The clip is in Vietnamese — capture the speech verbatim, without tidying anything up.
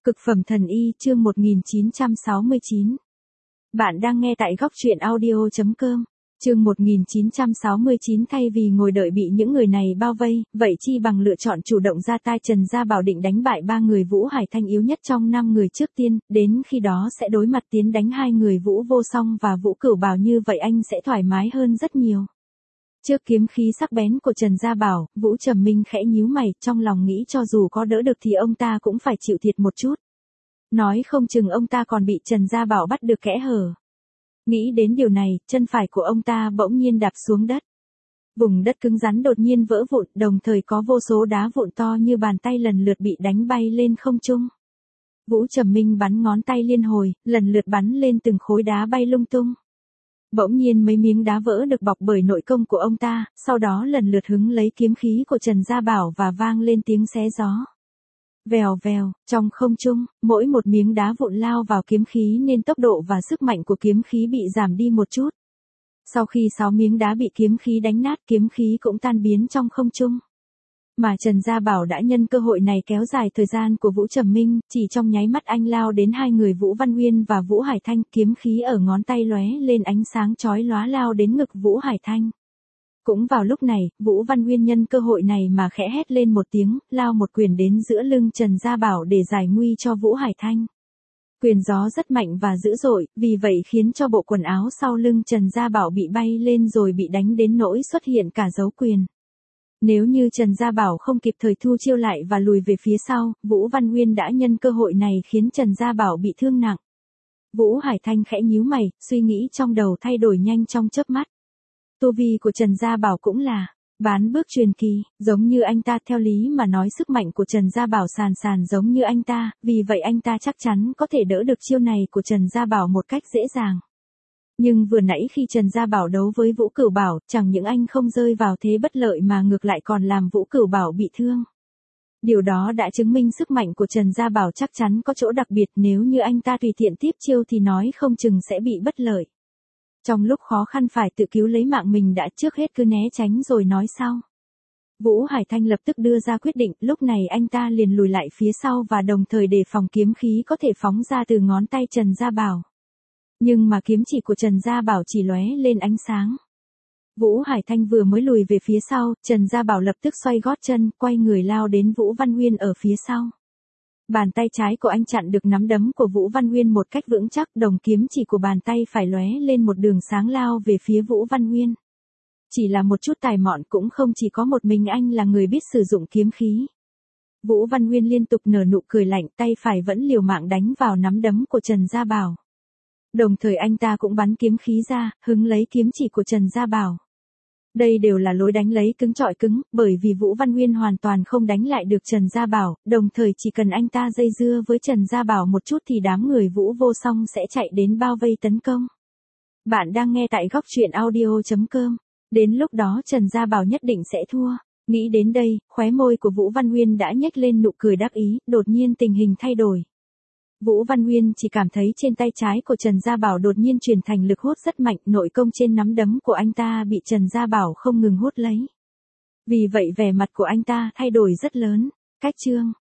Cực phẩm thần y chương một nghìn chín trăm sáu mươi chín. Bạn đang nghe tại góc truyện audio chấm com. Chương một nghìn chín trăm sáu mươi chín. Thay vì ngồi đợi bị những người này bao vây, vậy chi bằng lựa chọn chủ động ra tay. Trần Gia Bảo định đánh bại ba người Vũ Hải Thanh yếu nhất trong năm người trước tiên, đến khi đó sẽ đối mặt tiến đánh hai người Vũ Vô Song và Vũ Cửu Bảo, như vậy anh sẽ thoải mái hơn rất nhiều. Trước kiếm khí sắc bén của Trần Gia Bảo, Vũ Trầm Minh khẽ nhíu mày, trong lòng nghĩ cho dù có đỡ được thì ông ta cũng phải chịu thiệt một chút. Nói không chừng ông ta còn bị Trần Gia Bảo bắt được kẽ hở. Nghĩ đến điều này, chân phải của ông ta bỗng nhiên đạp xuống đất. Vùng đất cứng rắn đột nhiên vỡ vụn, đồng thời có vô số đá vụn to như bàn tay lần lượt bị đánh bay lên không trung. Vũ Trầm Minh bắn ngón tay liên hồi, lần lượt bắn lên từng khối đá bay lung tung. Bỗng nhiên mấy miếng đá vỡ được bọc bởi nội công của ông ta, sau đó lần lượt hứng lấy kiếm khí của Trần Gia Bảo và vang lên tiếng xé gió. Vèo vèo, trong không trung, mỗi một miếng đá vụn lao vào kiếm khí nên tốc độ và sức mạnh của kiếm khí bị giảm đi một chút. Sau khi sáu miếng đá bị kiếm khí đánh nát, kiếm khí cũng tan biến trong không trung. Mà Trần Gia Bảo đã nhân cơ hội này kéo dài thời gian của Vũ Trầm Minh, chỉ trong nháy mắt anh lao đến hai người Vũ Văn Nguyên và Vũ Hải Thanh, kiếm khí ở ngón tay lóe lên ánh sáng chói lóa lao đến ngực Vũ Hải Thanh. Cũng vào lúc này, Vũ Văn Nguyên nhân cơ hội này mà khẽ hét lên một tiếng, lao một quyền đến giữa lưng Trần Gia Bảo để giải nguy cho Vũ Hải Thanh. Quyền gió rất mạnh và dữ dội, vì vậy khiến cho bộ quần áo sau lưng Trần Gia Bảo bị bay lên rồi bị đánh đến nỗi xuất hiện cả dấu quyền. Nếu như Trần Gia Bảo không kịp thời thu chiêu lại và lùi về phía sau, Vũ Văn Nguyên đã nhân cơ hội này khiến Trần Gia Bảo bị thương nặng. Vũ Hải Thanh khẽ nhíu mày, suy nghĩ trong đầu thay đổi nhanh trong chớp mắt. Tu vi của Trần Gia Bảo cũng là bán bước truyền kỳ, giống như anh ta, theo lý mà nói sức mạnh của Trần Gia Bảo sàn sàn giống như anh ta, vì vậy anh ta chắc chắn có thể đỡ được chiêu này của Trần Gia Bảo một cách dễ dàng. Nhưng vừa nãy khi Trần Gia Bảo đấu với Vũ Cửu Bảo, chẳng những anh không rơi vào thế bất lợi mà ngược lại còn làm Vũ Cửu Bảo bị thương. Điều đó đã chứng minh sức mạnh của Trần Gia Bảo chắc chắn có chỗ đặc biệt, nếu như anh ta tùy tiện tiếp chiêu thì nói không chừng sẽ bị bất lợi. Trong lúc khó khăn phải tự cứu lấy mạng mình đã trước hết cứ né tránh rồi nói sau. Vũ Hải Thanh lập tức đưa ra quyết định, lúc này anh ta liền lùi lại phía sau và đồng thời đề phòng kiếm khí có thể phóng ra từ ngón tay Trần Gia Bảo. Nhưng mà kiếm chỉ của Trần Gia Bảo chỉ lóe lên ánh sáng. Vũ Hải Thanh vừa mới lùi về phía sau, Trần Gia Bảo lập tức xoay gót chân, quay người lao đến Vũ Văn Nguyên ở phía sau. Bàn tay trái của anh chặn được nắm đấm của Vũ Văn Nguyên một cách vững chắc, đồng kiếm chỉ của bàn tay phải lóe lên một đường sáng lao về phía Vũ Văn Nguyên. Chỉ là một chút tài mọn cũng không chỉ có một mình anh là người biết sử dụng kiếm khí. Vũ Văn Nguyên liên tục nở nụ cười lạnh, tay phải vẫn liều mạng đánh vào nắm đấm của Trần Gia Bảo. Đồng thời anh ta cũng bắn kiếm khí ra, hứng lấy kiếm chỉ của Trần Gia Bảo. Đây đều là lối đánh lấy cứng chọi cứng, bởi vì Vũ Văn Nguyên hoàn toàn không đánh lại được Trần Gia Bảo, đồng thời chỉ cần anh ta dây dưa với Trần Gia Bảo một chút thì đám người Vũ Vô Song sẽ chạy đến bao vây tấn công. Bạn đang nghe tại góc truyện audio chấm com. Đến lúc đó Trần Gia Bảo nhất định sẽ thua. Nghĩ đến đây, khóe môi của Vũ Văn Nguyên đã nhếch lên nụ cười đắc ý, đột nhiên tình hình thay đổi. Vũ Văn Nguyên chỉ cảm thấy trên tay trái của Trần Gia Bảo đột nhiên truyền thành lực hút rất mạnh, nội công trên nắm đấm của anh ta bị Trần Gia Bảo không ngừng hút lấy. Vì vậy vẻ mặt của anh ta thay đổi rất lớn. Cách chương